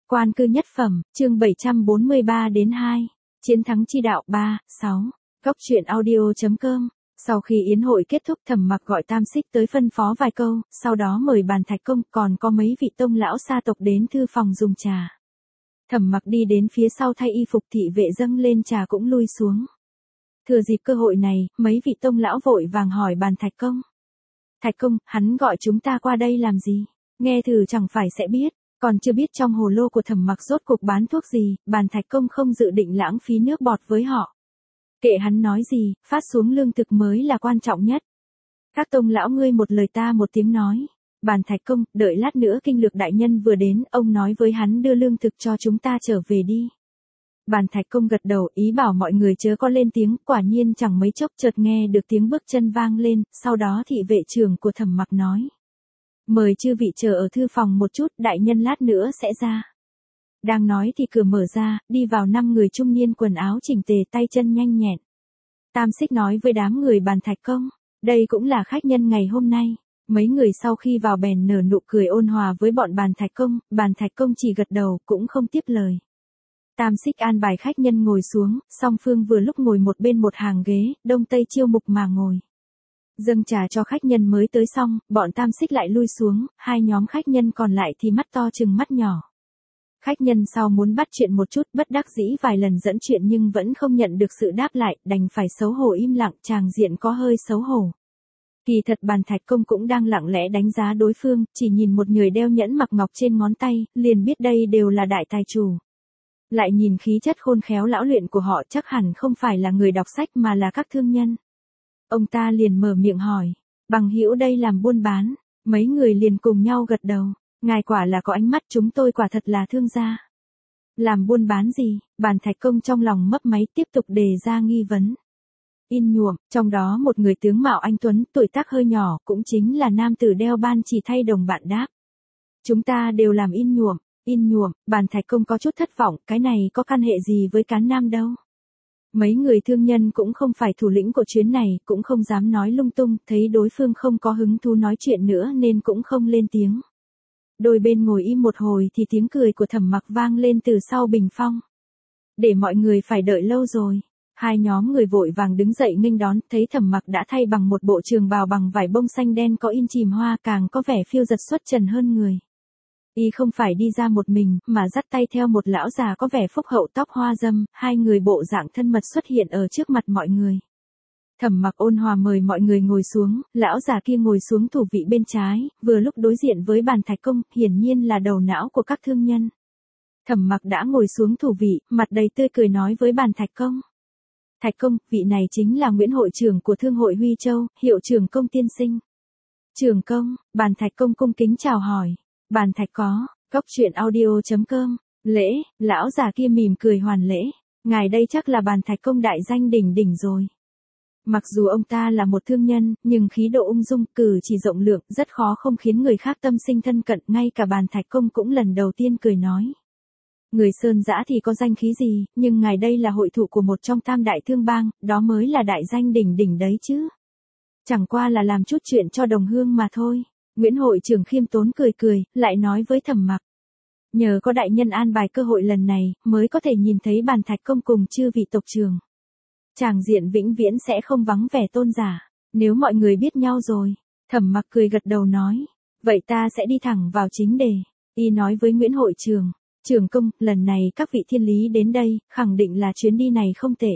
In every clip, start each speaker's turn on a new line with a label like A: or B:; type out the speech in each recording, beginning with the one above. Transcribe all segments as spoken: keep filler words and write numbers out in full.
A: Quan cư nhất phẩm, chương bảy trăm bốn mươi ba đến hai. Chiến thắng chi đạo ba, sáu. Góc truyện audio.com. Sau khi yến hội kết thúc, Thẩm Mặc gọi Tam Xích tới phân phó vài câu, sau đó mời Bàn Thạch Công còn có mấy vị tông lão sa tộc đến thư phòng dùng trà. Thẩm Mặc đi đến phía sau thay y phục, thị vệ dâng lên trà cũng lui xuống. Thừa dịp cơ hội này, mấy vị tông lão vội vàng hỏi Bàn Thạch Công. Thạch Công, hắn gọi chúng ta qua đây làm gì? Nghe thử chẳng phải sẽ biết. Còn chưa biết trong hồ lô của Thẩm Mặc rốt cuộc bán thuốc gì, Bàn Thạch Công không dự định lãng phí nước bọt với họ. Kệ hắn nói gì, phát xuống lương thực mới là quan trọng nhất. Các tông lão ngươi một lời ta một tiếng nói. Bàn Thạch Công, đợi lát nữa kinh lược đại nhân vừa đến, ông nói với hắn đưa lương thực cho chúng ta trở về đi. Bàn Thạch Công gật đầu, ý bảo mọi người chớ có lên tiếng, quả nhiên chẳng mấy chốc chợt nghe được tiếng bước chân vang lên, sau đó thị vệ trưởng của Thẩm Mặc nói. Mời chư vị chờ ở thư phòng một chút, đại nhân lát nữa sẽ ra. Đang nói thì cửa mở ra, đi vào năm người trung niên quần áo chỉnh tề, tay chân nhanh nhẹn. Tam Xích nói với đám người Bàn Thạch Công, đây cũng là khách nhân ngày hôm nay. Mấy người sau khi vào bèn nở nụ cười ôn hòa với bọn Bàn Thạch Công, Bàn Thạch Công chỉ gật đầu, cũng không tiếp lời. Tam Xích an bài khách nhân ngồi xuống, song phương vừa lúc ngồi một bên một hàng ghế, đông tây chiêu mục mà ngồi. Dâng trà cho khách nhân mới tới xong, bọn Tam Xích lại lui xuống, hai nhóm khách nhân còn lại thì mắt to chừng mắt nhỏ. Khách nhân sau muốn bắt chuyện một chút, bất đắc dĩ vài lần dẫn chuyện nhưng vẫn không nhận được sự đáp lại, đành phải xấu hổ im lặng, tràng diện có hơi xấu hổ. Kỳ thật Bàn Thạch Công cũng đang lặng lẽ đánh giá đối phương, chỉ nhìn một người đeo nhẫn mặc ngọc trên ngón tay, liền biết đây đều là đại tài chủ. Lại nhìn khí chất khôn khéo lão luyện của họ, chắc hẳn không phải là người đọc sách mà là các thương nhân. Ông ta liền mở miệng hỏi, bằng hữu đây làm buôn bán, mấy người liền cùng nhau gật đầu, ngài quả là có ánh mắt, chúng tôi quả thật là thương gia. Làm buôn bán gì? Bàn Thạch Công trong lòng mấp máy tiếp tục đề ra nghi vấn. In nhuộm, trong đó một người tướng mạo anh tuấn, tuổi tác hơi nhỏ, cũng chính là nam tử đeo ban chỉ thay đồng bạn đáp. Chúng ta đều làm in nhuộm, in nhuộm, Bàn Thạch Công có chút thất vọng, cái này có căn hệ gì với Cán Nam đâu. Mấy người thương nhân cũng không phải thủ lĩnh của chuyến này, cũng không dám nói lung tung, thấy đối phương không có hứng thú nói chuyện nữa nên cũng không lên tiếng. Đôi bên ngồi im một hồi thì tiếng cười của Thẩm Mặc vang lên từ sau bình phong. Để mọi người phải đợi lâu rồi. Hai nhóm người vội vàng đứng dậy nghênh đón, thấy Thẩm Mặc đã thay bằng một bộ trường bào bằng vải bông xanh đen có in chìm hoa, càng có vẻ phiêu dật xuất trần hơn người. Y không phải đi ra một mình, mà dắt tay theo một lão già có vẻ phúc hậu tóc hoa râm, hai người bộ dạng thân mật xuất hiện ở trước mặt mọi người. Thẩm Mặc ôn hòa mời mọi người ngồi xuống, lão già kia ngồi xuống thủ vị bên trái, vừa lúc đối diện với Bàn Thạch Công, hiển nhiên là đầu não của các thương nhân. Thẩm Mặc đã ngồi xuống thủ vị, mặt đầy tươi cười nói với Bàn Thạch Công. Thạch Công, vị này chính là Nguyễn hội trưởng của Thương hội Huy Châu, hiệu trưởng Công tiên sinh. Trưởng Công, Bàn Thạch Công cung kính chào hỏi. Bàn Thạch có, góc truyện audio.com, lễ, lão già kia mỉm cười hoàn lễ, ngài đây chắc là Bàn Thạch Công đại danh đỉnh đỉnh rồi. Mặc dù ông ta là một thương nhân, nhưng khí độ ung dung, cử chỉ rộng lượng, rất khó không khiến người khác tâm sinh thân cận, ngay cả Bàn Thạch Công cũng lần đầu tiên cười nói. Người Sơn Dã thì có danh khí gì, nhưng ngài đây là hội thủ của một trong tam đại thương bang, đó mới là đại danh đỉnh đỉnh đấy chứ. Chẳng qua là làm chút chuyện cho đồng hương mà thôi. Nguyễn hội trưởng khiêm tốn cười cười, lại nói với Thẩm Mặc. Nhờ có đại nhân an bài cơ hội lần này, mới có thể nhìn thấy Bàn Thạch Công cùng chư vị tộc trưởng. Tràng diện vĩnh viễn sẽ không vắng vẻ tôn giả, nếu mọi người biết nhau rồi. Thẩm Mặc cười gật đầu nói. Vậy ta sẽ đi thẳng vào chính đề. Y nói với Nguyễn hội trưởng. Trưởng Công, lần này các vị thiên lý đến đây, khẳng định là chuyến đi này không tệ.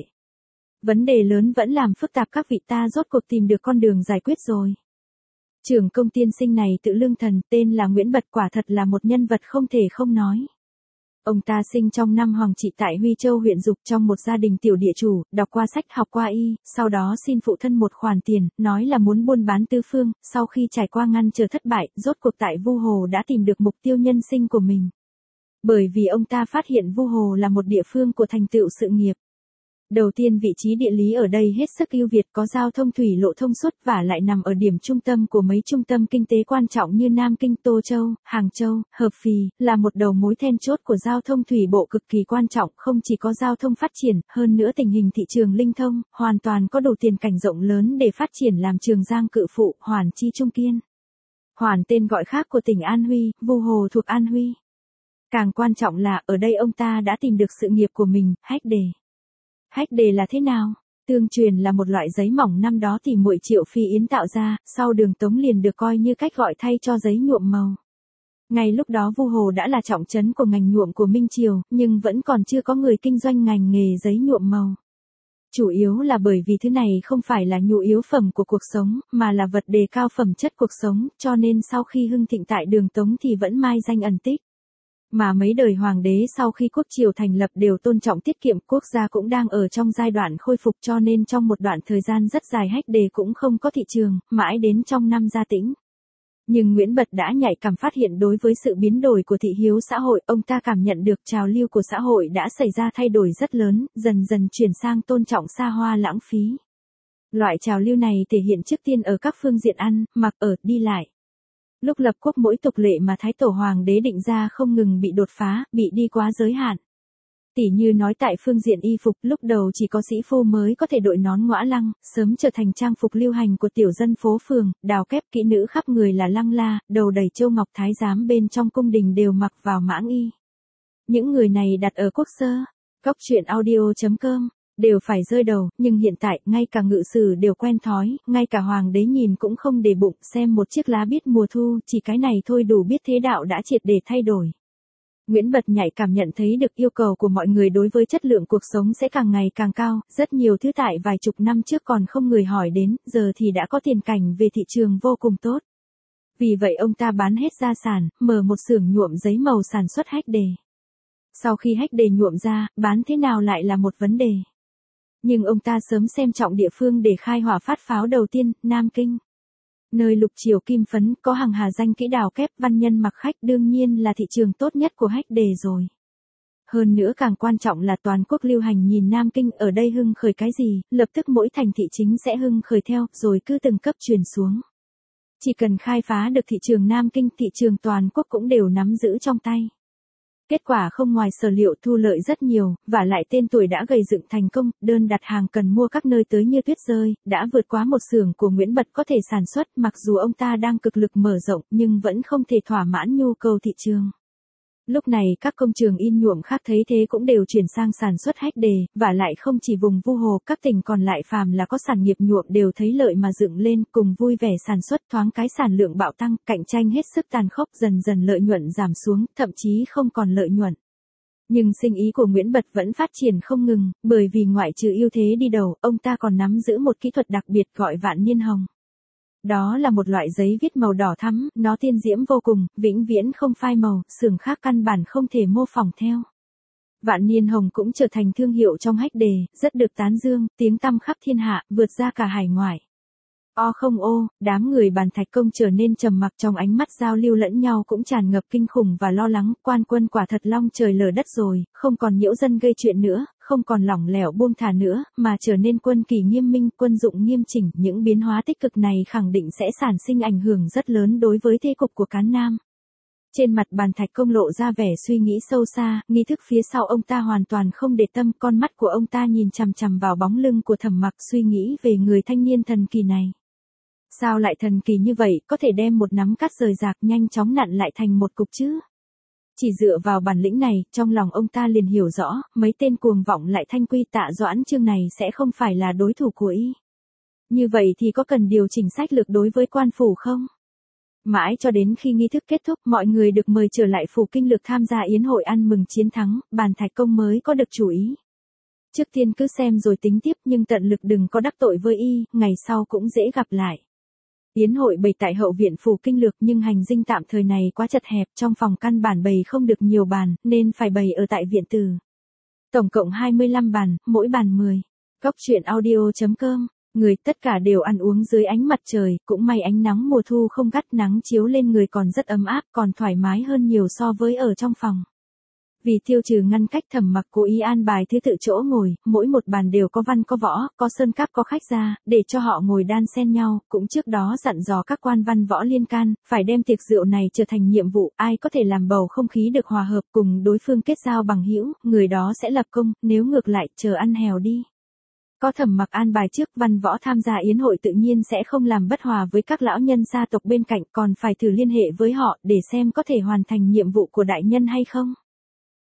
A: Vấn đề lớn vẫn làm phức tạp, các vị ta rốt cuộc tìm được con đường giải quyết rồi. Trưởng Công tiên sinh này tự lương thần, tên là Nguyễn Bật, quả thật là một nhân vật không thể không nói. Ông ta sinh trong năm Hoàng trị tại Huy Châu huyện Dục, trong một gia đình tiểu địa chủ, đọc qua sách, học qua y, sau đó xin phụ thân một khoản tiền, nói là muốn buôn bán tứ phương, sau khi trải qua ngăn trở thất bại, rốt cuộc tại Vu Hồ đã tìm được mục tiêu nhân sinh của mình. Bởi vì ông ta phát hiện Vu Hồ là một địa phương của thành tựu sự nghiệp. Đầu tiên vị trí địa lý ở đây hết sức ưu việt, có giao thông thủy lộ thông suốt và lại nằm ở điểm trung tâm của mấy trung tâm kinh tế quan trọng như Nam Kinh, Tô Châu, Hàng Châu, Hợp Phì, là một đầu mối then chốt của giao thông thủy bộ cực kỳ quan trọng, không chỉ có giao thông phát triển, hơn nữa tình hình thị trường linh thông, hoàn toàn có đủ tiền cảnh rộng lớn để phát triển làm Trường Giang cự phụ, Hoàn Chi Trung Kiên. Hoàn tên gọi khác của tỉnh An Huy, Vu Hồ thuộc An Huy. Càng quan trọng là, ở đây ông ta đã tìm được sự nghiệp của mình, hách đề. Hách đề là thế nào? Tương truyền là một loại giấy mỏng năm đó tỷ muội Triệu Phi Yến tạo ra, sau Đường Tống liền được coi như cách gọi thay cho giấy nhuộm màu. Ngay lúc đó Vu Hồ đã là trọng trấn của ngành nhuộm của Minh Triều, nhưng vẫn còn chưa có người kinh doanh ngành nghề giấy nhuộm màu. Chủ yếu là bởi vì thứ này không phải là nhu yếu phẩm của cuộc sống, mà là vật đề cao phẩm chất cuộc sống, cho nên sau khi hưng thịnh tại Đường Tống thì vẫn mai danh ẩn tích. Mà mấy đời hoàng đế sau khi quốc triều thành lập đều tôn trọng tiết kiệm, quốc gia cũng đang ở trong giai đoạn khôi phục, cho nên trong một đoạn thời gian rất dài hách đề cũng không có thị trường, mãi đến trong năm Gia Tĩnh. Nhưng Nguyễn Bật đã nhạy cảm phát hiện đối với sự biến đổi của thị hiếu xã hội, ông ta cảm nhận được trào lưu của xã hội đã xảy ra thay đổi rất lớn, dần dần chuyển sang tôn trọng xa hoa lãng phí. Loại trào lưu này thể hiện trước tiên ở các phương diện ăn, mặc, ở, đi lại. Lúc lập quốc mỗi tục lệ mà Thái Tổ Hoàng đế định ra không ngừng bị đột phá, bị đi quá giới hạn. Tỉ như nói tại phương diện y phục, lúc đầu chỉ có sĩ phu mới có thể đội nón ngõa lăng, sớm trở thành trang phục lưu hành của tiểu dân phố phường, đào kép, kỹ nữ khắp người là lăng la, đầu đầy châu ngọc, thái giám bên trong cung đình đều mặc vào mãng y. Những người này đặt ở quốc sơ, góc truyện audio chấm com, đều phải rơi đầu, nhưng hiện tại, ngay cả ngự sử đều quen thói, ngay cả hoàng đế nhìn cũng không để bụng, xem một chiếc lá biết mùa thu, chỉ cái này thôi đủ biết thế đạo đã triệt để thay đổi. Nguyễn Bật nhạy cảm nhận thấy được yêu cầu của mọi người đối với chất lượng cuộc sống sẽ càng ngày càng cao, rất nhiều thứ tại vài chục năm trước còn không người hỏi đến, giờ thì đã có tiền cảnh về thị trường vô cùng tốt. Vì vậy ông ta bán hết gia sản, mở một xưởng nhuộm giấy màu sản xuất hách đề. Sau khi hách đề nhuộm ra, bán thế nào lại là một vấn đề. Nhưng ông ta sớm xem trọng địa phương để khai hỏa phát pháo đầu tiên, Nam Kinh. Nơi lục triều kim phấn, có hàng hà danh kỹ đào kép, văn nhân mặc khách, đương nhiên là thị trường tốt nhất của hách đề rồi. Hơn nữa càng quan trọng là toàn quốc lưu hành nhìn Nam Kinh ở đây hưng khởi cái gì, lập tức mỗi thành thị chính sẽ hưng khởi theo, rồi cứ từng cấp truyền xuống. Chỉ cần khai phá được thị trường Nam Kinh, thị trường toàn quốc cũng đều nắm giữ trong tay. Kết quả không ngoài sở liệu, thu lợi rất nhiều, và lại tên tuổi đã gầy dựng thành công, đơn đặt hàng cần mua các nơi tới như tuyết rơi, đã vượt quá một xưởng của Nguyễn Bật có thể sản xuất, mặc dù ông ta đang cực lực mở rộng nhưng vẫn không thể thỏa mãn nhu cầu thị trường. Lúc này các công trường in nhuộm khác thấy thế cũng đều chuyển sang sản xuất hách đề, và lại không chỉ vùng Vu Hồ, các tỉnh còn lại phàm là có sản nghiệp nhuộm đều thấy lợi mà dựng lên, cùng vui vẻ sản xuất, thoáng cái sản lượng bạo tăng, cạnh tranh hết sức tàn khốc, dần dần lợi nhuận giảm xuống, thậm chí không còn lợi nhuận. Nhưng sinh ý của Nguyễn Bật vẫn phát triển không ngừng, bởi vì ngoại trừ ưu thế đi đầu, ông ta còn nắm giữ một kỹ thuật đặc biệt gọi Vạn Niên Hồng. Đó là một loại giấy viết màu đỏ thắm, nó tiên diễm vô cùng, vĩnh viễn không phai màu, xưởng khác căn bản không thể mô phỏng theo. Vạn Niên Hồng cũng trở thành thương hiệu trong hách đề, rất được tán dương, tiếng tăm khắp thiên hạ, vượt ra cả hải ngoại. O không ô, đám người Bàn Thạch Công trở nên trầm mặc, trong ánh mắt giao lưu lẫn nhau cũng tràn ngập kinh khủng và lo lắng, quan quân quả thật long trời lở đất rồi, không còn nhiễu dân gây chuyện nữa, không còn lỏng lẻo buông thả nữa, mà trở nên quân kỳ nghiêm minh, quân dụng nghiêm chỉnh, những biến hóa tích cực này khẳng định sẽ sản sinh ảnh hưởng rất lớn đối với thế cục của Cán Nam. Trên mặt Bàn Thạch Công lộ ra vẻ suy nghĩ sâu xa, nghi thức phía sau ông ta hoàn toàn không để tâm, con mắt của ông ta nhìn chằm chằm vào bóng lưng của Thẩm Mặc, suy nghĩ về người thanh niên thần kỳ này. Sao lại thần kỳ như vậy, có thể đem một nắm cát rời rạc nhanh chóng nặn lại thành một cục chứ? Chỉ dựa vào bản lĩnh này, trong lòng ông ta liền hiểu rõ, mấy tên cuồng vọng lại Thanh Quy Tạ Doãn Chương này sẽ không phải là đối thủ của y. Như vậy thì có cần điều chỉnh sách lược đối với quan phủ không? Mãi cho đến khi nghi thức kết thúc, mọi người được mời trở lại phủ Kinh Lược tham gia yến hội ăn mừng chiến thắng, Bàn Thạch Công mới có được chủ ý. Trước tiên cứ xem rồi tính tiếp, nhưng tận lực đừng có đắc tội với y, ngày sau cũng dễ gặp lại. Yến hội bày tại hậu viện phủ Kinh Lược, nhưng hành dinh tạm thời này quá chật hẹp, trong phòng căn bản bày không được nhiều bàn, nên phải bày ở tại viện tử. Tổng cộng hai mươi lăm bàn, mỗi bàn mười. Góc truyện audio chấm com, người tất cả đều ăn uống dưới ánh mặt trời, cũng may ánh nắng mùa thu không gắt, nắng chiếu lên người còn rất ấm áp, còn thoải mái hơn nhiều so với ở trong phòng. Vì tiêu trừ ngăn cách, Thẩm Mặc cố ý an bài thứ tự chỗ ngồi, mỗi một bàn đều có văn có võ, có sơn cáp có khách gia, để cho họ ngồi đan xen nhau, cũng trước đó dặn dò các quan văn võ liên can, phải đem tiệc rượu này trở thành nhiệm vụ, ai có thể làm bầu không khí được hòa hợp cùng đối phương kết giao bằng hữu, người đó sẽ lập công, nếu ngược lại, chờ ăn hèo đi. Có Thẩm Mặc an bài trước, văn võ tham gia yến hội tự nhiên sẽ không làm bất hòa với các lão nhân gia tộc bên cạnh, còn phải thử liên hệ với họ, để xem có thể hoàn thành nhiệm vụ của đại nhân hay không.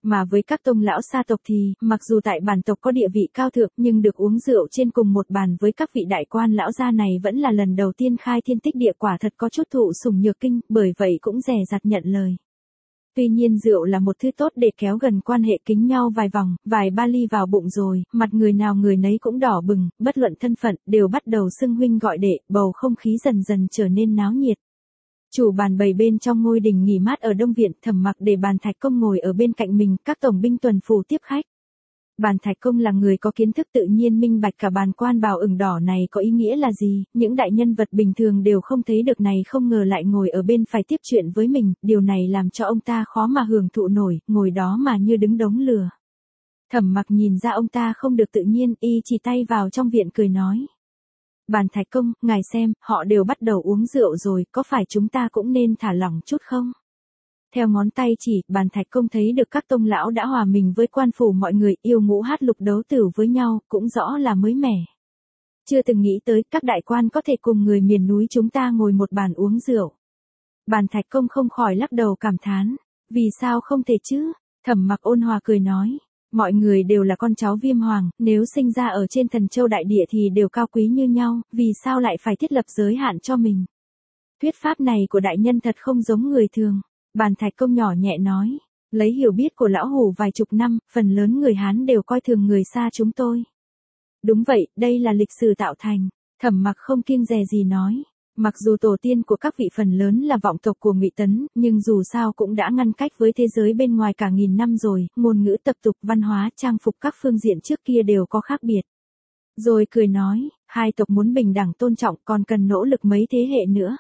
A: Mà với các tông lão sa tộc thì, mặc dù tại bản tộc có địa vị cao thượng nhưng được uống rượu trên cùng một bàn với các vị đại quan lão gia này vẫn là lần đầu tiên khai thiên tích địa, quả thật có chút thụ sủng nhược kinh, bởi vậy cũng dè dặt nhận lời. Tuy nhiên rượu là một thứ tốt để kéo gần quan hệ, kính nhau vài vòng, vài ba ly vào bụng rồi, mặt người nào người nấy cũng đỏ bừng, bất luận thân phận, đều bắt đầu xưng huynh gọi đệ, bầu không khí dần dần trở nên náo nhiệt. Chủ bàn bày bên trong ngôi đình nghỉ mát ở Đông Viện, Thẩm Mặc để Bàn Thạch Công ngồi ở bên cạnh mình, các tổng binh tuần phủ tiếp khách. Bàn Thạch Công là người có kiến thức tự nhiên minh bạch cả bàn quan bào ửng đỏ này có ý nghĩa là gì, những đại nhân vật bình thường đều không thấy được này, không ngờ lại ngồi ở bên phải tiếp chuyện với mình, điều này làm cho ông ta khó mà hưởng thụ nổi, ngồi đó mà như đứng đống lửa. Thẩm Mặc nhìn ra ông ta không được tự nhiên, y chỉ tay vào trong viện cười nói. Bàn Thạch Công, ngài xem, họ đều bắt đầu uống rượu rồi, có phải chúng ta cũng nên thả lỏng chút không? Theo ngón tay chỉ, Bàn Thạch Công thấy được các tông lão đã hòa mình với quan phủ mọi người, yêu ngũ hát lục đấu tử với nhau, cũng rõ là mới mẻ. Chưa từng nghĩ tới các đại quan có thể cùng người miền núi chúng ta ngồi một bàn uống rượu. Bàn Thạch Công không khỏi lắc đầu cảm thán, vì sao không thể chứ? Thẩm Mặc ôn hòa cười nói. Mọi người đều là con cháu Viêm Hoàng, nếu sinh ra ở trên Thần Châu đại địa thì đều cao quý như nhau, vì sao lại phải thiết lập giới hạn cho mình? Thuyết pháp này của đại nhân thật không giống người thường. Bàn Thạch Công nhỏ nhẹ nói, lấy hiểu biết của lão hủ vài chục năm, phần lớn người Hán đều coi thường người xa chúng tôi. Đúng vậy, đây là lịch sử tạo thành. Thẩm Mặc không kiêng dè gì nói. Mặc dù tổ tiên của các vị phần lớn là vọng tộc của Ngụy Tấn, nhưng dù sao cũng đã ngăn cách với thế giới bên ngoài cả nghìn năm rồi, ngôn ngữ tập tục văn hóa trang phục các phương diện trước kia đều có khác biệt. Rồi cười nói, hai tộc muốn bình đẳng tôn trọng còn cần nỗ lực mấy thế hệ nữa.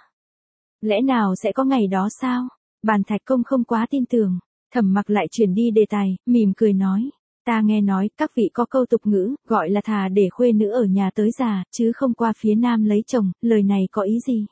A: Lẽ nào sẽ có ngày đó sao? Bàn Thạch Công không quá tin tưởng. Thẩm Mặc lại chuyển đi đề tài, mỉm cười nói. Ta nghe nói, các vị có câu tục ngữ, gọi là thà để khuê nữ ở nhà tới già, chứ không qua phía nam lấy chồng, lời này có ý gì?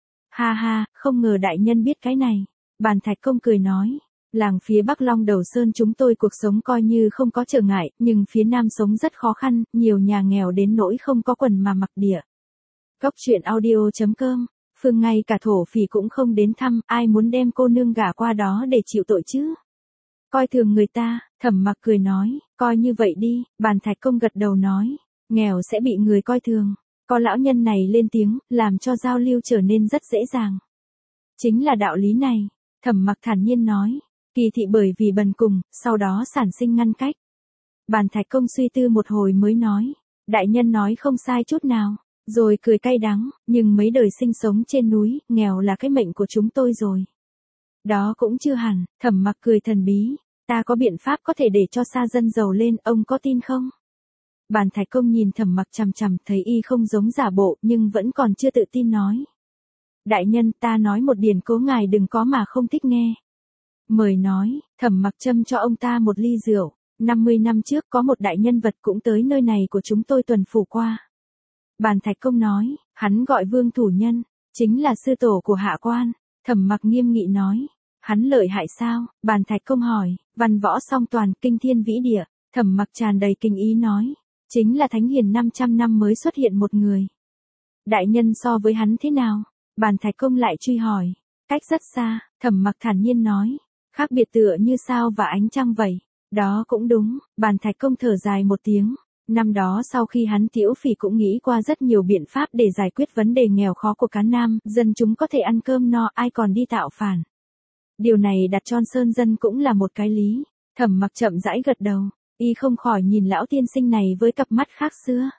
A: Ha ha, không ngờ đại nhân biết cái này. Bàn Thạch Công cười nói, làng phía Bắc Long Đầu Sơn chúng tôi cuộc sống coi như không có trở ngại, nhưng phía nam sống rất khó khăn, nhiều nhà nghèo đến nỗi không có quần mà mặc địa. Góc truyện audio chấm com, Phương ngay cả thổ phỉ cũng không đến thăm, ai muốn đem cô nương gả qua đó để chịu tội chứ? Coi thường người ta, Thẩm Mặc cười nói, coi như vậy đi. Bàn Thạch Công gật đầu nói, nghèo sẽ bị người coi thường. Có lão nhân này lên tiếng, làm cho giao lưu trở nên rất dễ dàng. Chính là đạo lý này, Thẩm Mặc thản nhiên nói, kỳ thị bởi vì bần cùng, sau đó sản sinh ngăn cách. Bàn Thạch Công suy tư một hồi mới nói, đại nhân nói không sai chút nào, rồi cười cay đắng, nhưng mấy đời sinh sống trên núi, nghèo là cái mệnh của chúng tôi rồi. Đó cũng chưa hẳn, Thẩm Mặc cười thần bí, ta có biện pháp có thể để cho xa dân giàu lên, ông có tin không? Bàn Thạch Công nhìn Thẩm Mặc chằm chằm, thấy y không giống giả bộ, nhưng vẫn còn chưa tự tin nói. Đại nhân, ta nói một điển cố ngài đừng có mà không thích nghe. Mời nói, Thẩm Mặc châm cho ông ta một ly rượu. năm mươi năm trước có một đại nhân vật cũng tới nơi này của chúng tôi tuần phủ qua. Bàn Thạch Công nói, hắn gọi Vương Thủ Nhân, chính là sư tổ của Hạ Quan. Thẩm Mặc nghiêm nghị nói, hắn lợi hại sao? Bàn Thạch Công hỏi, văn võ song toàn, kinh thiên vĩ địa. Thẩm Mặc tràn đầy kinh ý nói, chính là thánh hiền năm trăm năm mới xuất hiện một người. Đại nhân so với hắn thế nào? Bàn Thạch Công lại truy hỏi, cách rất xa. Thẩm Mặc thản nhiên nói, khác biệt tựa như sao và ánh trăng vậy. Đó cũng đúng. Bàn Thạch Công thở dài một tiếng. Năm đó sau khi hắn Tiễu Phỉ cũng nghĩ qua rất nhiều biện pháp để giải quyết vấn đề nghèo khó của Cán Nam, dân chúng có thể ăn cơm no, ai còn đi tạo phản. Điều này đặt cho Sơn dân cũng là một cái lý. Thẩm Mặc chậm rãi gật đầu, y không khỏi nhìn lão tiên sinh này với cặp mắt khác xưa.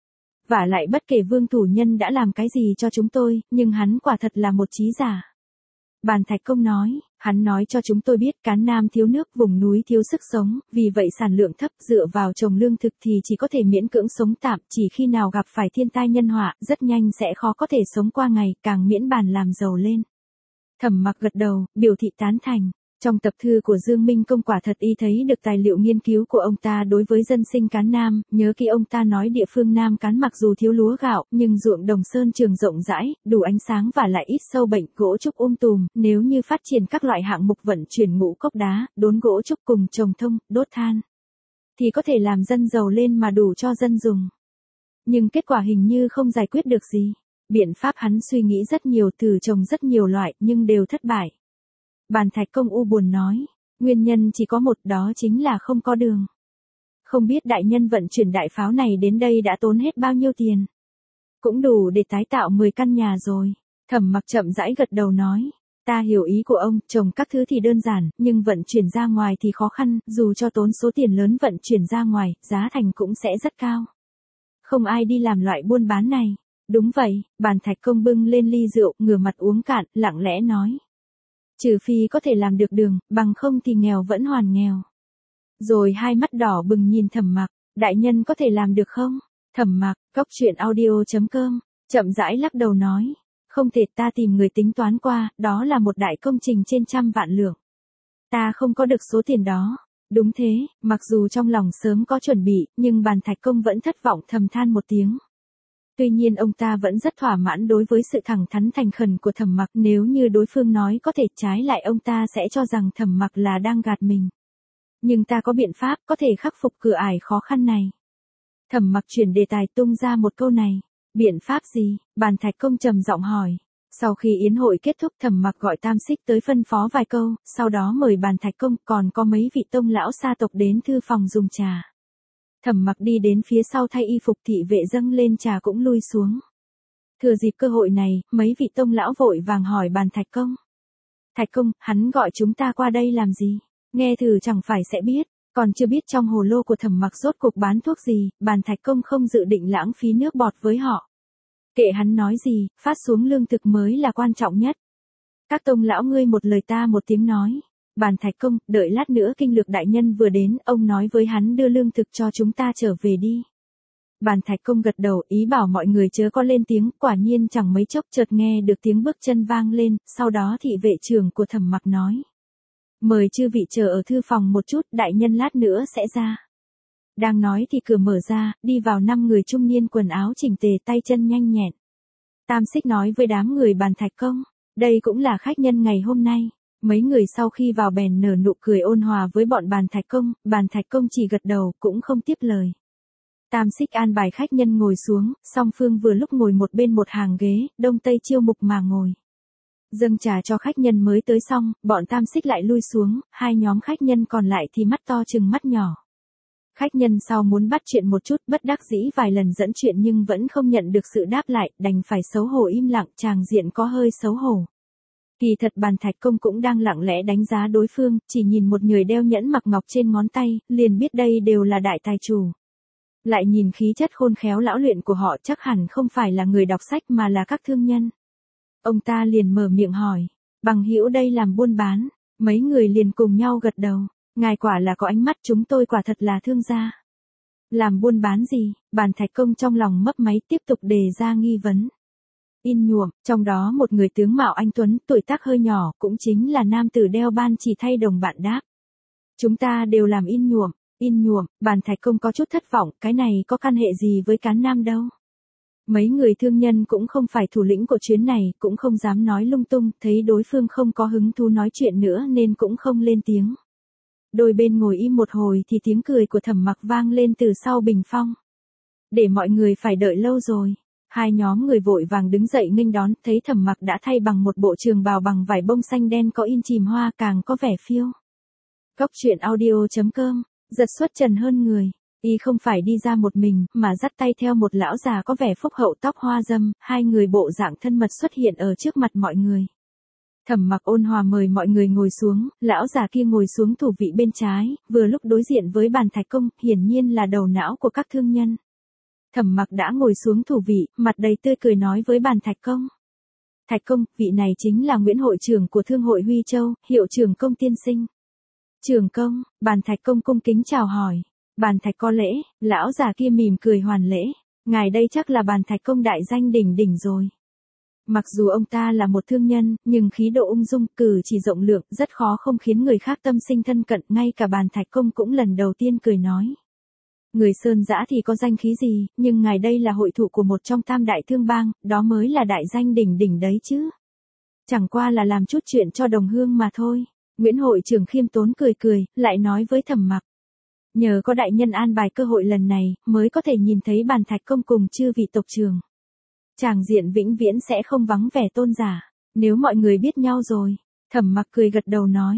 A: Vả lại bất kể Vương Thủ Nhân đã làm cái gì cho chúng tôi, nhưng hắn quả thật là một trí giả. Bàn Thạch Công nói, hắn nói cho chúng tôi biết Cán Nam thiếu nước, vùng núi thiếu sức sống, vì vậy sản lượng thấp, dựa vào trồng lương thực thì chỉ có thể miễn cưỡng sống tạm, chỉ khi nào gặp phải thiên tai nhân họa, rất nhanh sẽ khó có thể sống qua ngày, càng miễn bàn làm giàu lên. Thẩm Mặc gật đầu, biểu thị tán thành. Trong tập thư của Dương Minh Công quả thật y thấy được tài liệu nghiên cứu của ông ta đối với dân sinh Cán Nam, nhớ khi ông ta nói địa phương Nam Cán mặc dù thiếu lúa gạo, nhưng ruộng đồng sơn trường rộng rãi, đủ ánh sáng và lại ít sâu bệnh, gỗ trúc um tùm, nếu như phát triển các loại hạng mục vận chuyển ngũ cốc đá, đốn gỗ trúc cùng trồng thông, đốt than, thì có thể làm dân giàu lên mà đủ cho dân dùng. Nhưng kết quả hình như không giải quyết được gì. Biện pháp hắn suy nghĩ rất nhiều, thử trồng rất nhiều loại, nhưng đều thất bại. Bàn Thạch Công u buồn nói, Nguyên nhân chỉ có một, đó chính là không có đường. Không biết đại nhân vận chuyển đại pháo này đến đây đã tốn hết bao nhiêu tiền. Cũng đủ để tái tạo mười căn nhà rồi. Thẩm Mặc chậm rãi gật đầu nói. Ta hiểu ý của ông, trồng các thứ thì đơn giản, nhưng vận chuyển ra ngoài thì khó khăn, dù cho tốn số tiền lớn vận chuyển ra ngoài, giá thành cũng sẽ rất cao. Không ai đi làm loại buôn bán này. Đúng vậy, Bàn Thạch Công bưng lên ly rượu, ngửa mặt uống cạn, lặng lẽ nói. Trừ phi có thể làm được đường, bằng không thì nghèo vẫn hoàn nghèo. Rồi hai mắt đỏ bừng nhìn Thẩm Mặc, đại nhân có thể làm được không? Thẩm Mặc, cóc truyện audio chấm com, chậm rãi lắc đầu nói. Không thể, ta tìm người tính toán qua, đó là một đại công trình trên trăm vạn lượng. Ta không có được số tiền đó. Đúng thế, mặc dù trong lòng sớm có chuẩn bị, nhưng Bàn Thạch Công vẫn thất vọng thầm than một tiếng. Tuy nhiên ông ta vẫn rất thỏa mãn đối với sự thẳng thắn thành khẩn của Thẩm Mặc, nếu như đối phương nói có thể, trái lại ông ta sẽ cho rằng Thẩm Mặc là đang gạt mình. Nhưng ta có biện pháp có thể khắc phục cửa ải khó khăn này. Thẩm Mặc chuyển đề tài tung ra một câu này. Biện pháp gì? Bàn Thạch Công trầm giọng hỏi. Sau khi yến hội kết thúc, Thẩm Mặc gọi Tam Xích tới phân phó vài câu, sau đó mời Bàn Thạch Công còn có mấy vị tông lão sa tộc đến thư phòng dùng trà. Thẩm Mặc đi đến phía sau thay y phục, thị vệ dâng lên trà cũng lui xuống. Thừa dịp cơ hội này, mấy vị tông lão vội vàng hỏi Bàn Thạch Công. Thạch Công, hắn gọi chúng ta qua đây làm gì? Nghe thử chẳng phải sẽ biết. Còn chưa biết trong hồ lô của Thẩm Mặc rốt cuộc bán thuốc gì, Bàn Thạch Công không dự định lãng phí nước bọt với họ. Kệ hắn nói gì, phát xuống lương thực mới là quan trọng nhất. Các tông lão ngươi một lời ta một tiếng nói. Bàn Thạch Công, đợi lát nữa Kinh Lược đại nhân vừa đến, ông nói với hắn đưa lương thực cho chúng ta trở về đi. Bàn Thạch Công gật đầu, ý bảo mọi người chớ có lên tiếng, quả nhiên chẳng mấy chốc chợt nghe được tiếng bước chân vang lên, sau đó thị vệ trưởng của Thẩm Mặc nói. Mời chư vị chờ ở thư phòng một chút, đại nhân lát nữa sẽ ra. Đang nói thì cửa mở ra, đi vào năm người trung niên quần áo chỉnh tề, tay chân nhanh nhẹn. Tam Xích nói với đám người Bàn Thạch Công, đây cũng là khách nhân ngày hôm nay. Mấy người sau khi vào bèn nở nụ cười ôn hòa với bọn Bàn Thạch Công, Bàn Thạch Công chỉ gật đầu, cũng không tiếp lời. Tam Xích an bài khách nhân ngồi xuống, song phương vừa lúc ngồi một bên một hàng ghế, đông tây chiêu mục mà ngồi. Dâng trà cho khách nhân mới tới xong, bọn Tam Xích lại lui xuống, hai nhóm khách nhân còn lại thì mắt to chừng mắt nhỏ. Khách nhân sau muốn bắt chuyện một chút, bất đắc dĩ vài lần dẫn chuyện nhưng vẫn không nhận được sự đáp lại, đành phải xấu hổ im lặng, tràng diện có hơi xấu hổ. Kỳ thật Bàn Thạch Công cũng đang lặng lẽ đánh giá đối phương, chỉ nhìn một người đeo nhẫn mặc ngọc trên ngón tay, liền biết đây đều là đại tài chủ. Lại nhìn khí chất khôn khéo lão luyện của họ, chắc hẳn không phải là người đọc sách mà là các thương nhân. Ông ta liền mở miệng hỏi, bằng hữu đây làm buôn bán, mấy người liền cùng nhau gật đầu, ngài quả là có ánh mắt, chúng tôi quả thật là thương gia. Làm buôn bán gì? Bàn Thạch Công trong lòng mấp máy tiếp tục đề ra nghi vấn. In nhuộm, trong đó một người tướng mạo anh tuấn, tuổi tác hơi nhỏ, cũng chính là nam tử đeo ban chỉ thay đồng bạn đáp. Chúng ta đều làm in nhuộm, in nhuộm, Bàn Thạch Công có chút thất vọng, cái này có căn hệ gì với Cán Nam đâu. Mấy người thương nhân cũng không phải thủ lĩnh của chuyến này, cũng không dám nói lung tung, thấy đối phương không có hứng thú nói chuyện nữa nên cũng không lên tiếng. Đôi bên ngồi im một hồi thì tiếng cười của Thẩm Mặc vang lên từ sau bình phong. Để mọi người phải đợi lâu rồi. Hai nhóm người vội vàng đứng dậy nghênh đón, thấy Thẩm Mặc đã thay bằng một bộ trường bào bằng vải bông xanh đen có in chìm hoa, càng có vẻ phiêu. Cóc truyện audio chấm com, giật xuất trần hơn người. Y không phải đi ra một mình, mà dắt tay theo một lão già có vẻ phúc hậu tóc hoa râm, hai người bộ dạng thân mật xuất hiện ở trước mặt mọi người. Thẩm Mặc ôn hòa mời mọi người ngồi xuống, lão già kia ngồi xuống thủ vị bên trái, vừa lúc đối diện với Bàn Thạch Công, hiển nhiên là đầu não của các thương nhân. Thẩm Mặc đã ngồi xuống thủ vị, mặt đầy tươi cười nói với Bàn Thạch Công. Thạch Công, vị này chính là Nguyễn hội trưởng của Thương hội Huy Châu, hiệu trưởng Công tiên sinh. Trưởng Công, Bàn Thạch Công cung kính chào hỏi. Bàn Thạch có lễ, lão già kia mỉm cười hoàn lễ. Ngài đây chắc là Bàn Thạch Công đại danh đỉnh đỉnh rồi. Mặc dù ông ta là một thương nhân, nhưng khí độ ung dung, cử chỉ rộng lượng, rất khó không khiến người khác tâm sinh thân cận, ngay cả Bàn Thạch Công cũng lần đầu tiên cười nói. Người Sơn Dã thì có danh khí gì, nhưng ngài đây là hội thụ của một trong tam đại thương bang, đó mới là đại danh đỉnh đỉnh đấy chứ. Chẳng qua là làm chút chuyện cho đồng hương mà thôi. Nguyễn hội trưởng khiêm tốn cười cười, lại nói với Thẩm Mặc. Nhờ có đại nhân an bài cơ hội lần này, mới có thể nhìn thấy Bàn Thạch Công cùng chư vị tộc trưởng. Tràng diện vĩnh viễn sẽ không vắng vẻ tôn giả, nếu mọi người biết nhau rồi. Thẩm Mặc cười gật đầu nói.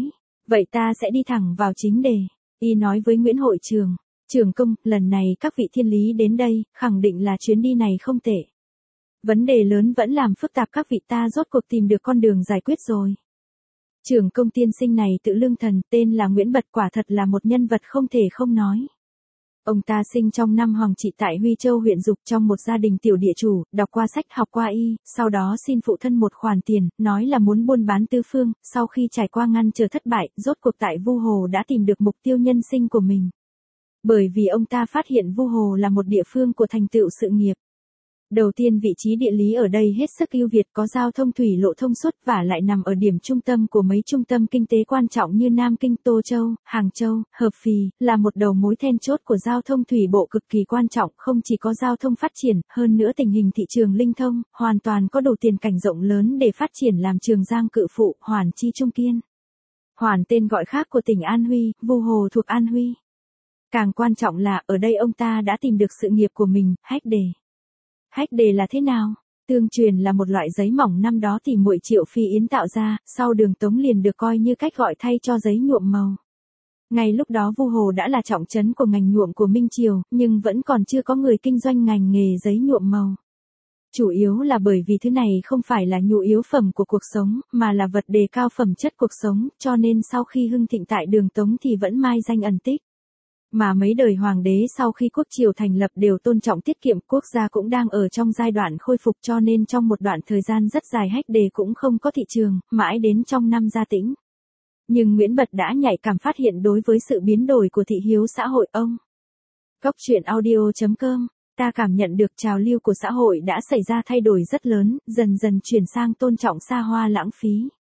A: Vậy ta sẽ đi thẳng vào chính đề. Y nói với Nguyễn Hội Trường. Trường công, lần này các vị thiên lý đến đây, khẳng định là chuyến đi này không tệ. Vấn đề lớn vẫn làm phức tạp các vị, ta rốt cuộc tìm được con đường giải quyết rồi. Trưởng công tiên sinh này tự lương thần, tên là Nguyễn Bật, quả thật là một nhân vật không thể không nói. Ông ta sinh trong năm Hoàng trị tại Huy Châu huyện Dục, trong một gia đình tiểu địa chủ, đọc qua sách, học qua y, sau đó xin phụ thân một khoản tiền, nói là muốn buôn bán tứ phương, sau khi trải qua ngăn trở thất bại, rốt cuộc tại Vu Hồ đã tìm được mục tiêu nhân sinh của mình. Bởi vì ông ta phát hiện Vu Hồ là một địa phương của thành tựu sự nghiệp. Đầu tiên, vị trí địa lý ở đây hết sức ưu việt, có giao thông thủy lộ thông suốt và lại nằm ở điểm trung tâm của mấy trung tâm kinh tế quan trọng như Nam Kinh, Tô Châu, Hàng Châu, Hợp Phì, là một đầu mối then chốt của giao thông thủy bộ cực kỳ quan trọng, không chỉ có giao thông phát triển, hơn nữa tình hình thị trường linh thông, hoàn toàn có đủ tiền cảnh rộng lớn để phát triển làm Trường Giang cự phụ, Hoàn Chi Trung Kiên. Hoàn tên gọi khác của tỉnh An Huy, Vu Hồ thuộc An Huy. Càng quan trọng là, ở đây ông ta đã tìm được sự nghiệp của mình, hách đề. Hách đề là thế nào? Tương truyền là một loại giấy mỏng năm đó thì muội Triệu Phi Yến tạo ra, sau Đường Tống liền được coi như cách gọi thay cho giấy nhuộm màu. Ngay lúc đó Vu Hồ đã là trọng trấn của ngành nhuộm của Minh Triều, nhưng vẫn còn chưa có người kinh doanh ngành nghề giấy nhuộm màu. Chủ yếu là bởi vì thứ này không phải là nhu yếu phẩm của cuộc sống, mà là vật đề cao phẩm chất cuộc sống, cho nên sau khi hưng thịnh tại Đường Tống thì vẫn mai danh ẩn tích. Mà mấy đời hoàng đế sau khi quốc triều thành lập đều tôn trọng tiết kiệm, quốc gia cũng đang ở trong giai đoạn khôi phục, cho nên trong một đoạn thời gian rất dài hách đề cũng không có thị trường, mãi đến trong năm Gia Tĩnh. Nhưng Nguyễn Bật đã nhạy cảm phát hiện đối với sự biến đổi của thị hiếu xã hội ông. Góc truyện audio chấm com, ta cảm nhận được trào lưu của xã hội đã xảy ra thay đổi rất lớn, dần dần chuyển sang tôn trọng xa hoa lãng phí.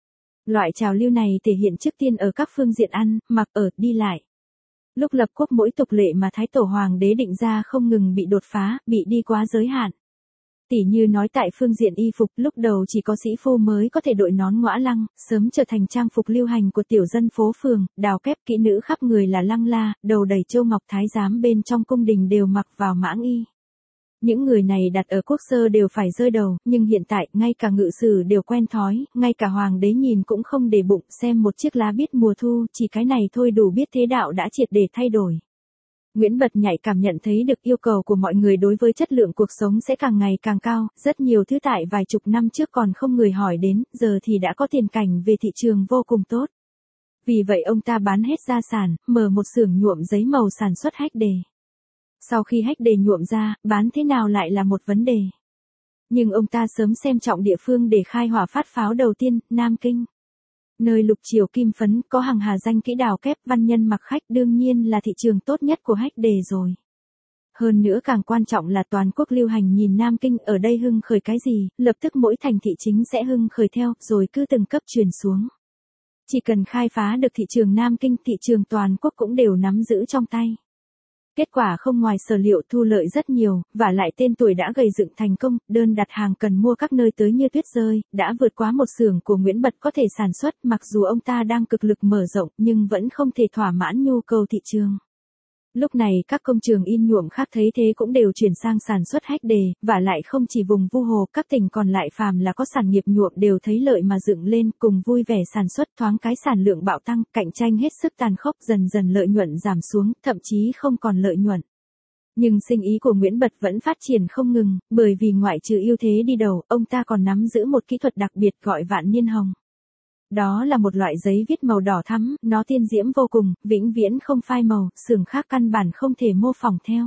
A: Loại trào lưu này thể hiện trước tiên ở các phương diện ăn, mặc, ở, đi lại. Lúc lập quốc mỗi tục lệ mà Thái Tổ Hoàng đế định ra không ngừng bị đột phá, bị đi quá giới hạn. Tỉ như nói tại phương diện y phục, lúc đầu chỉ có sĩ phu mới có thể đội nón ngõa lăng, sớm trở thành trang phục lưu hành của tiểu dân phố phường, đào kép, kỹ nữ khắp người là lăng la, đầu đầy châu ngọc, thái giám bên trong cung đình đều mặc vào mãng y. Những người này đặt ở quốc sơ đều phải rơi đầu, nhưng hiện tại, ngay cả ngự sử đều quen thói, ngay cả hoàng đế nhìn cũng không để bụng, xem một chiếc lá biết mùa thu, chỉ cái này thôi đủ biết thế đạo đã triệt để thay đổi. Nguyễn Bật nhạy cảm nhận thấy được yêu cầu của mọi người đối với chất lượng cuộc sống sẽ càng ngày càng cao, rất nhiều thứ tại vài chục năm trước còn không người hỏi đến, giờ thì đã có tiền cảnh về thị trường vô cùng tốt. Vì vậy ông ta bán hết gia sản, mở một xưởng nhuộm giấy màu sản xuất hách đề. Sau khi hách đề nhuộm ra, bán thế nào lại là một vấn đề. Nhưng ông ta sớm xem trọng địa phương để khai hỏa phát pháo đầu tiên, Nam Kinh. Nơi lục triều kim phấn, có hàng hà danh kỹ đào kép, văn nhân mặc khách, đương nhiên là thị trường tốt nhất của hách đề rồi. Hơn nữa càng quan trọng là toàn quốc lưu hành nhìn Nam Kinh ở đây hưng khởi cái gì, lập tức mỗi thành thị chính sẽ hưng khởi theo, rồi cứ từng cấp truyền xuống. Chỉ cần khai phá được thị trường Nam Kinh, thị trường toàn quốc cũng đều nắm giữ trong tay. Kết quả không ngoài sở liệu, thu lợi rất nhiều, và lại tên tuổi đã gầy dựng thành công, đơn đặt hàng cần mua các nơi tới như tuyết rơi, đã vượt quá một xưởng của Nguyễn Bật có thể sản xuất, mặc dù ông ta đang cực lực mở rộng nhưng vẫn không thể thỏa mãn nhu cầu thị trường. Lúc này các công trường in nhuộm khác thấy thế cũng đều chuyển sang sản xuất hách đề, và lại không chỉ vùng Vu Hồ, các tỉnh còn lại phàm là có sản nghiệp nhuộm đều thấy lợi mà dựng lên, cùng vui vẻ sản xuất, thoáng cái sản lượng bạo tăng, cạnh tranh hết sức tàn khốc, dần dần lợi nhuận giảm xuống, thậm chí không còn lợi nhuận. Nhưng sinh ý của Nguyễn Bật vẫn phát triển không ngừng, bởi vì ngoại trừ ưu thế đi đầu, ông ta còn nắm giữ một kỹ thuật đặc biệt gọi Vạn Niên Hồng. Đó là một loại giấy viết màu đỏ thắm, nó tiên diễm vô cùng, vĩnh viễn không phai màu, xưởng khác căn bản không thể mô phỏng theo.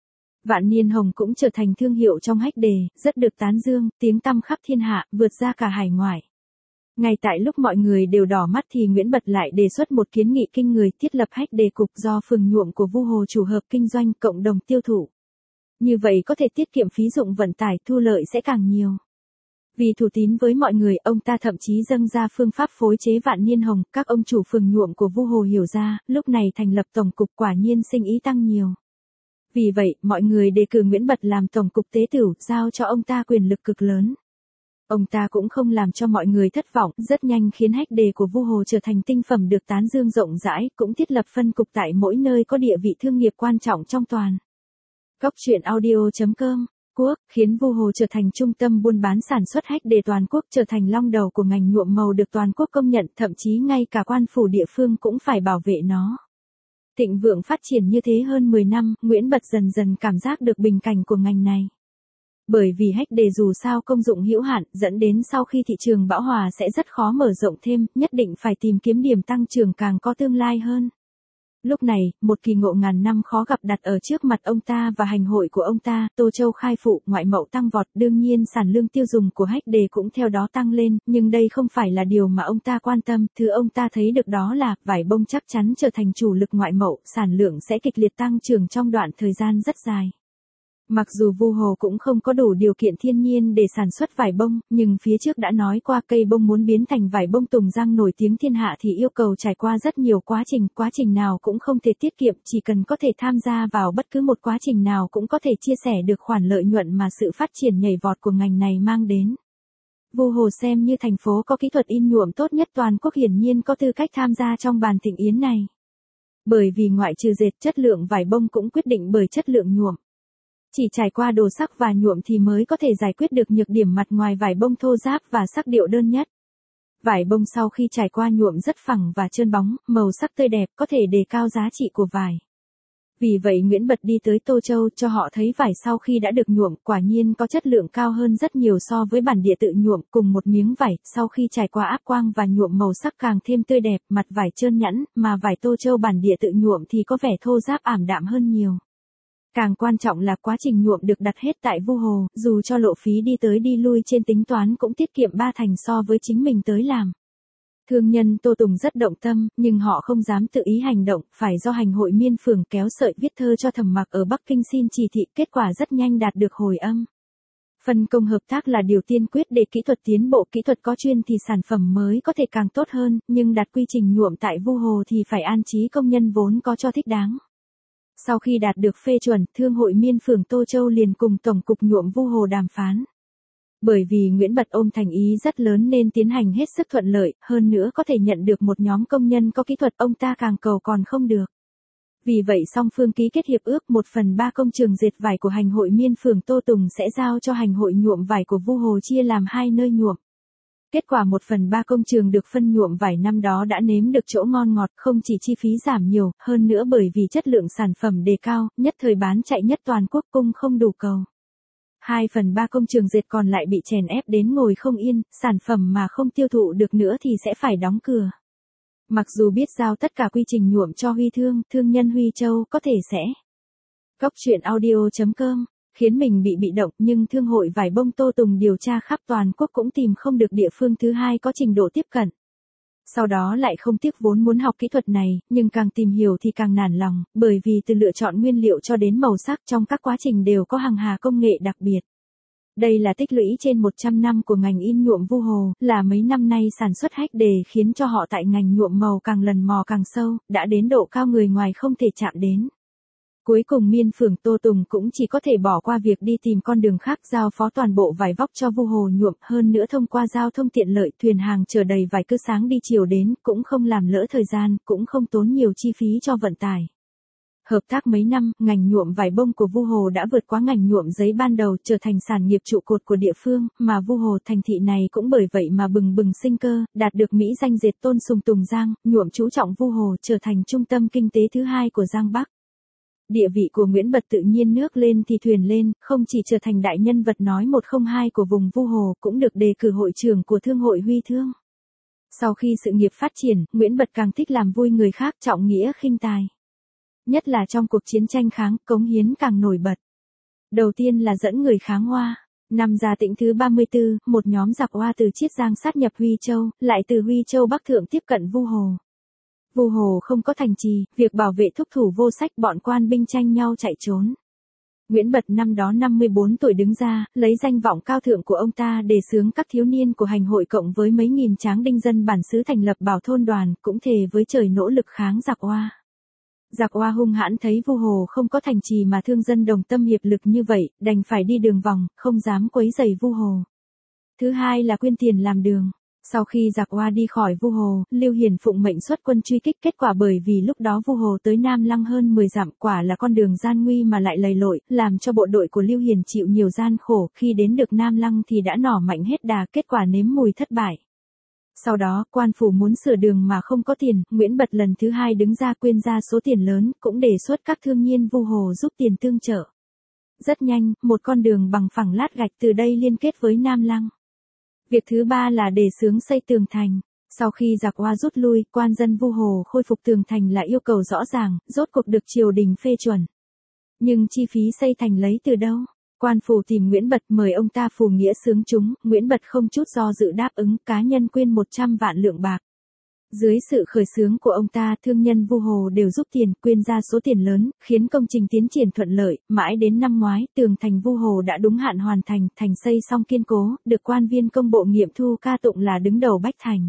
A: Vạn Niên Hồng cũng trở thành thương hiệu trong hách đề, rất được tán dương, tiếng tăm khắp thiên hạ, vượt ra cả hải ngoại. Ngay tại lúc mọi người đều đỏ mắt thì Nguyễn Bật lại đề xuất một kiến nghị kinh người, thiết lập hách đề cục do phường nhuộm của Vu Hồ chủ hợp kinh doanh, cộng đồng tiêu thụ. Như vậy có thể tiết kiệm phí dụng vận tải, thu lợi sẽ càng nhiều. Vì thủ tín với mọi người, ông ta thậm chí dâng ra phương pháp phối chế Vạn Niên Hồng, các ông chủ phường nhuộm của Vu Hồ hiểu ra, lúc này thành lập tổng cục, quả nhiên sinh ý tăng nhiều. Vì vậy, mọi người đề cử Nguyễn Bật làm tổng cục tế tửu, giao cho ông ta quyền lực cực lớn. Ông ta cũng không làm cho mọi người thất vọng, rất nhanh khiến hách đề của Vu Hồ trở thành tinh phẩm được tán dương rộng rãi, cũng thiết lập phân cục tại mỗi nơi có địa vị thương nghiệp quan trọng trong toàn. Góc truyện audio chấm com quốc, khiến Vu Hồ trở thành trung tâm buôn bán sản xuất hách đề toàn quốc, trở thành long đầu của ngành nhuộm màu được toàn quốc công nhận, thậm chí ngay cả quan phủ địa phương cũng phải bảo vệ nó. Thịnh vượng phát triển như thế hơn mười năm, Nguyễn Bật dần dần cảm giác được bình cảnh của ngành này. Bởi vì hách đề dù sao công dụng hữu hạn, dẫn đến sau khi thị trường bão hòa sẽ rất khó mở rộng thêm, nhất định phải tìm kiếm điểm tăng trưởng càng có tương lai hơn. Lúc này, một kỳ ngộ ngàn năm khó gặp đặt ở trước mặt ông ta và hành hội của ông ta, Tô Châu khai phụ, ngoại mậu tăng vọt, đương nhiên sản lương tiêu dùng của hách đề cũng theo đó tăng lên, nhưng đây không phải là điều mà ông ta quan tâm, thứ ông ta thấy được đó là, vải bông chắc chắn trở thành chủ lực ngoại mậu, sản lượng sẽ kịch liệt tăng trưởng trong đoạn thời gian rất dài. Mặc dù Vu Hồ cũng không có đủ điều kiện thiên nhiên để sản xuất vải bông, nhưng phía trước đã nói qua cây bông muốn biến thành vải bông Tùng Giang nổi tiếng thiên hạ thì yêu cầu trải qua rất nhiều quá trình, quá trình nào cũng không thể tiết kiệm, chỉ cần có thể tham gia vào bất cứ một quá trình nào cũng có thể chia sẻ được khoản lợi nhuận mà sự phát triển nhảy vọt của ngành này mang đến. Vu Hồ xem như thành phố có kỹ thuật in nhuộm tốt nhất toàn quốc hiển nhiên có tư cách tham gia trong bàn thịnh yến này. Bởi vì ngoại trừ dệt, chất lượng vải bông cũng quyết định bởi chất lượng nhuộm. Chỉ trải qua đồ sắc và nhuộm thì mới có thể giải quyết được nhược điểm mặt ngoài vải bông thô ráp và sắc điệu đơn nhất. Vải bông sau khi trải qua nhuộm rất phẳng và trơn bóng, màu sắc tươi đẹp, có thể đề cao giá trị của vải. Vì vậy Nguyễn Bật đi tới Tô Châu cho họ thấy vải sau khi đã được nhuộm, quả nhiên có chất lượng cao hơn rất nhiều so với bản địa tự nhuộm, cùng một miếng vải, sau khi trải qua áp quang và nhuộm màu sắc càng thêm tươi đẹp, mặt vải trơn nhẵn, mà vải Tô Châu bản địa tự nhuộm thì có vẻ thô ráp ảm đạm hơn nhiều. Càng quan trọng là quá trình nhuộm được đặt hết tại Vu Hồ, dù cho lộ phí đi tới đi lui trên tính toán cũng tiết kiệm ba thành so với chính mình tới làm. Thương nhân Tô Tùng rất động tâm, nhưng họ không dám tự ý hành động, phải do hành hội Miên Phường kéo sợi viết thơ cho Thẩm Mặc ở Bắc Kinh xin chỉ thị, kết quả rất nhanh đạt được hồi âm. Phân công hợp tác là điều tiên quyết để kỹ thuật tiến bộ, kỹ thuật có chuyên thì sản phẩm mới có thể càng tốt hơn, nhưng đặt quy trình nhuộm tại Vu Hồ thì phải an trí công nhân vốn có cho thích đáng. Sau khi đạt được phê chuẩn, Thương hội Miên Phường Tô Châu liền cùng Tổng cục nhuộm Vu Hồ đàm phán. Bởi vì Nguyễn Bật ôm thành ý rất lớn nên tiến hành hết sức thuận lợi, hơn nữa có thể nhận được một nhóm công nhân có kỹ thuật, ông ta càng cầu còn không được. Vì vậy song phương ký kết hiệp ước, một phần ba công trường dệt vải của hành hội Miên Phường Tô Tùng sẽ giao cho hành hội nhuộm vải của Vu Hồ chia làm hai nơi nhuộm. Kết quả một phần ba công trường được phân nhuộm vải năm đó đã nếm được chỗ ngon ngọt, không chỉ chi phí giảm nhiều, hơn nữa bởi vì chất lượng sản phẩm đề cao, nhất thời bán chạy nhất toàn quốc, cung không đủ cầu. Hai phần ba công trường dệt còn lại bị chèn ép đến ngồi không yên, sản phẩm mà không tiêu thụ được nữa thì sẽ phải đóng cửa. Mặc dù biết giao tất cả quy trình nhuộm cho Huy Thương, thương nhân Huy Châu có thể sẽ. Góc truyện audio chấm com khiến mình bị bị động, nhưng Thương hội vải bông Tô Tùng điều tra khắp toàn quốc cũng tìm không được địa phương thứ hai có trình độ tiếp cận. Sau đó lại không tiếc vốn muốn học kỹ thuật này, nhưng càng tìm hiểu thì càng nản lòng, bởi vì từ lựa chọn nguyên liệu cho đến màu sắc trong các quá trình đều có hàng hà công nghệ đặc biệt. Đây là tích lũy trên một trăm năm của ngành in nhuộm Vu Hồ, là mấy năm nay sản xuất hách đề khiến cho họ tại ngành nhuộm màu càng lần mò càng sâu, đã đến độ cao người ngoài không thể chạm đến. Cuối cùng Miên Phường Tô Tùng cũng chỉ có thể bỏ qua việc đi tìm con đường khác, giao phó toàn bộ vải vóc cho Vu Hồ nhuộm, hơn nữa thông qua giao thông tiện lợi, thuyền hàng chở đầy vải cứ sáng đi chiều đến, cũng không làm lỡ thời gian, cũng không tốn nhiều chi phí cho vận tải. Hợp tác mấy năm, ngành nhuộm vải bông của Vu Hồ đã vượt quá ngành nhuộm giấy ban đầu, trở thành sản nghiệp trụ cột của địa phương, mà Vu Hồ thành thị này cũng bởi vậy mà bừng bừng sinh cơ, đạt được mỹ danh dệt tôn sùng Tùng Giang, nhuộm chú trọng Vu Hồ trở thành trung tâm kinh tế thứ hai của Giang Bắc. Địa vị của Nguyễn Bật tự nhiên nước lên thì thuyền lên, không chỉ trở thành đại nhân vật nói một không hai của vùng Vu Hồ, cũng được đề cử hội trưởng của Thương hội Huy Thương. Sau khi sự nghiệp phát triển, Nguyễn Bật càng thích làm vui người khác, trọng nghĩa khinh tài. Nhất là trong cuộc chiến tranh kháng, cống hiến càng nổi bật. Đầu tiên là dẫn người kháng Hoa. Năm Gia Tĩnh thứ ba mươi tư, một nhóm giặc Hoa từ Chiết Giang sát nhập Huy Châu, lại từ Huy Châu Bắc Thượng tiếp cận Vu Hồ. Vu Hồ không có thành trì, việc bảo vệ thúc thủ vô sách, bọn quan binh tranh nhau chạy trốn. Nguyễn Bật năm đó năm mươi bốn tuổi đứng ra, lấy danh vọng cao thượng của ông ta đề xướng các thiếu niên của hành hội cộng với mấy nghìn tráng đinh dân bản xứ thành lập bảo thôn đoàn, cũng thề với trời nỗ lực kháng giặc Hoa. Giặc Hoa hung hãn thấy Vu Hồ không có thành trì mà thương dân đồng tâm hiệp lực như vậy, đành phải đi đường vòng, không dám quấy rầy Vu Hồ. Thứ hai là quyên tiền làm đường. Sau khi giặc Oa đi khỏi Vu Hồ, Lưu Hiền phụng mệnh xuất quân truy kích, kết quả bởi vì lúc đó Vu Hồ tới Nam Lăng hơn mười dặm, quả là con đường gian nguy mà lại lầy lội, làm cho bộ đội của Lưu Hiền chịu nhiều gian khổ, khi đến được Nam Lăng thì đã nỏ mạnh hết đà, kết quả nếm mùi thất bại. Sau đó, quan phủ muốn sửa đường mà không có tiền, Nguyễn Bật lần thứ hai đứng ra quyên ra số tiền lớn, cũng đề xuất các thương nhân Vu Hồ giúp tiền tương trợ. Rất nhanh, một con đường bằng phẳng lát gạch từ đây liên kết với Nam Lăng. Việc thứ ba là đề xướng xây tường thành. Sau khi giặc Oa rút lui, quan dân Vu Hồ khôi phục tường thành là yêu cầu rõ ràng, rốt cuộc được triều đình phê chuẩn. Nhưng chi phí xây thành lấy từ đâu? Quan phủ tìm Nguyễn Bật mời ông ta phù nghĩa xướng chúng, Nguyễn Bật không chút do dự đáp ứng, cá nhân quyên một trăm vạn lượng bạc. Dưới sự khởi xướng của ông ta, thương nhân Vu Hồ đều giúp tiền, quyên ra số tiền lớn, khiến công trình tiến triển thuận lợi, mãi đến năm ngoái, tường thành Vu Hồ đã đúng hạn hoàn thành, thành xây xong kiên cố, được quan viên công bộ nghiệm thu ca tụng là đứng đầu bách thành.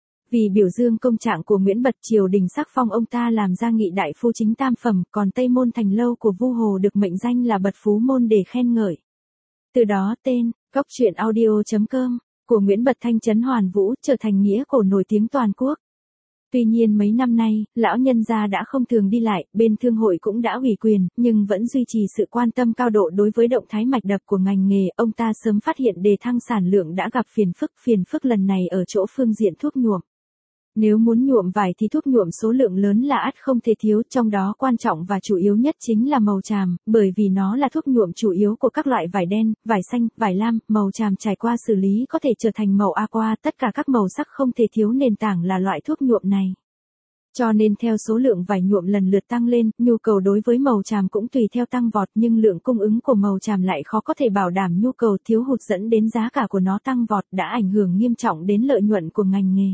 A: Vì biểu dương công trạng của Nguyễn Bật, triều đình sắc phong ông ta làm gia nghị đại phu chính tam phẩm, còn Tây Môn Thành Lâu của Vu Hồ được mệnh danh là Bật Phú Môn để khen ngợi. Từ đó tên, góc truyện audio chấm com, của Nguyễn Bật Thanh Trấn Hoàn Vũ, trở thành nghĩa cổ nổi tiếng toàn quốc. Tuy nhiên mấy năm nay, lão nhân gia đã không thường đi lại, bên thương hội cũng đã ủy quyền, nhưng vẫn duy trì sự quan tâm cao độ đối với động thái mạch đập của ngành nghề, ông ta sớm phát hiện đề thăng sản lượng đã gặp phiền phức, phiền phức lần này ở chỗ phương diện thuốc nhuộm. Nếu muốn nhuộm vải thì thuốc nhuộm số lượng lớn là ắt không thể thiếu, trong đó quan trọng và chủ yếu nhất chính là màu tràm, bởi vì nó là thuốc nhuộm chủ yếu của các loại vải đen, vải xanh, vải lam, màu tràm trải qua xử lý có thể trở thành màu aqua, tất cả các màu sắc không thể thiếu nền tảng là loại thuốc nhuộm này. Cho nên theo số lượng vải nhuộm lần lượt tăng lên, nhu cầu đối với màu tràm cũng tùy theo tăng vọt, nhưng lượng cung ứng của màu tràm lại khó có thể bảo đảm nhu cầu, thiếu hụt dẫn đến giá cả của nó tăng vọt, đã ảnh hưởng nghiêm trọng đến lợi nhuận của ngành nghề.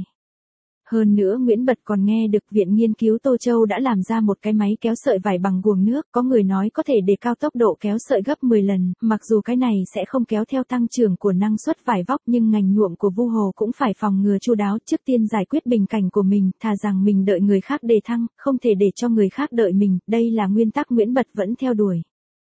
A: Hơn nữa Nguyễn Bật còn nghe được Viện Nghiên cứu Tô Châu đã làm ra một cái máy kéo sợi vải bằng guồng nước, có người nói có thể đề cao tốc độ kéo sợi gấp mười lần, mặc dù cái này sẽ không kéo theo tăng trưởng của năng suất vải vóc, nhưng ngành nhuộm của Vu Hồ cũng phải phòng ngừa chu đáo, trước tiên giải quyết bình cảnh của mình, thà rằng mình đợi người khác đề thăng, không thể để cho người khác đợi mình, đây là nguyên tắc Nguyễn Bật vẫn theo đuổi.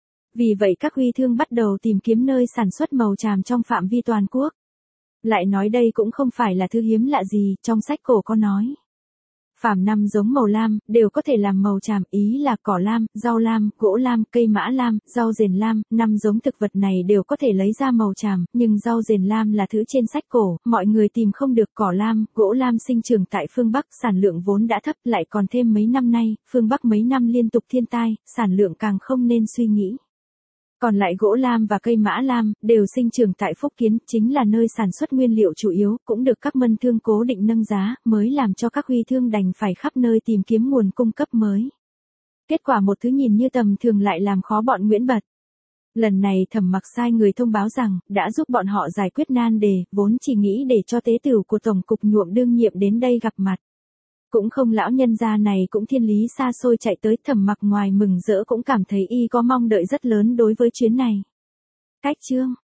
A: Vì vậy các huy thương bắt đầu tìm kiếm nơi sản xuất màu tràm trong phạm vi toàn quốc. Lại nói đây cũng không phải là thứ hiếm lạ gì, trong sách cổ có nói. Phàm năm giống màu lam, đều có thể làm màu tràm, ý là cỏ lam, rau lam, gỗ lam, cây mã lam, rau rền lam, năm giống thực vật này đều có thể lấy ra màu tràm, nhưng rau rền lam là thứ trên sách cổ, mọi người tìm không được. Cỏ lam, gỗ lam sinh trưởng tại phương Bắc, sản lượng vốn đã thấp, lại còn thêm mấy năm nay, phương Bắc mấy năm liên tục thiên tai, sản lượng càng không nên suy nghĩ. Còn lại gỗ lam và cây mã lam, đều sinh trưởng tại Phúc Kiến, chính là nơi sản xuất nguyên liệu chủ yếu, cũng được các mân thương cố định nâng giá, mới làm cho các huy thương đành phải khắp nơi tìm kiếm nguồn cung cấp mới. Kết quả một thứ nhìn như tầm thường lại làm khó bọn Nguyễn Bật. Lần này Thẩm Mặc sai người thông báo rằng, đã giúp bọn họ giải quyết nan đề, vốn chỉ nghĩ để cho tế tửu của Tổng cục nhuộm đương nhiệm đến đây gặp mặt. Cũng không, lão nhân gia này cũng thiên lý xa xôi chạy tới, Thẩm Mặc ngoài mừng rỡ cũng cảm thấy y có mong đợi rất lớn đối với chuyến này. Cách chương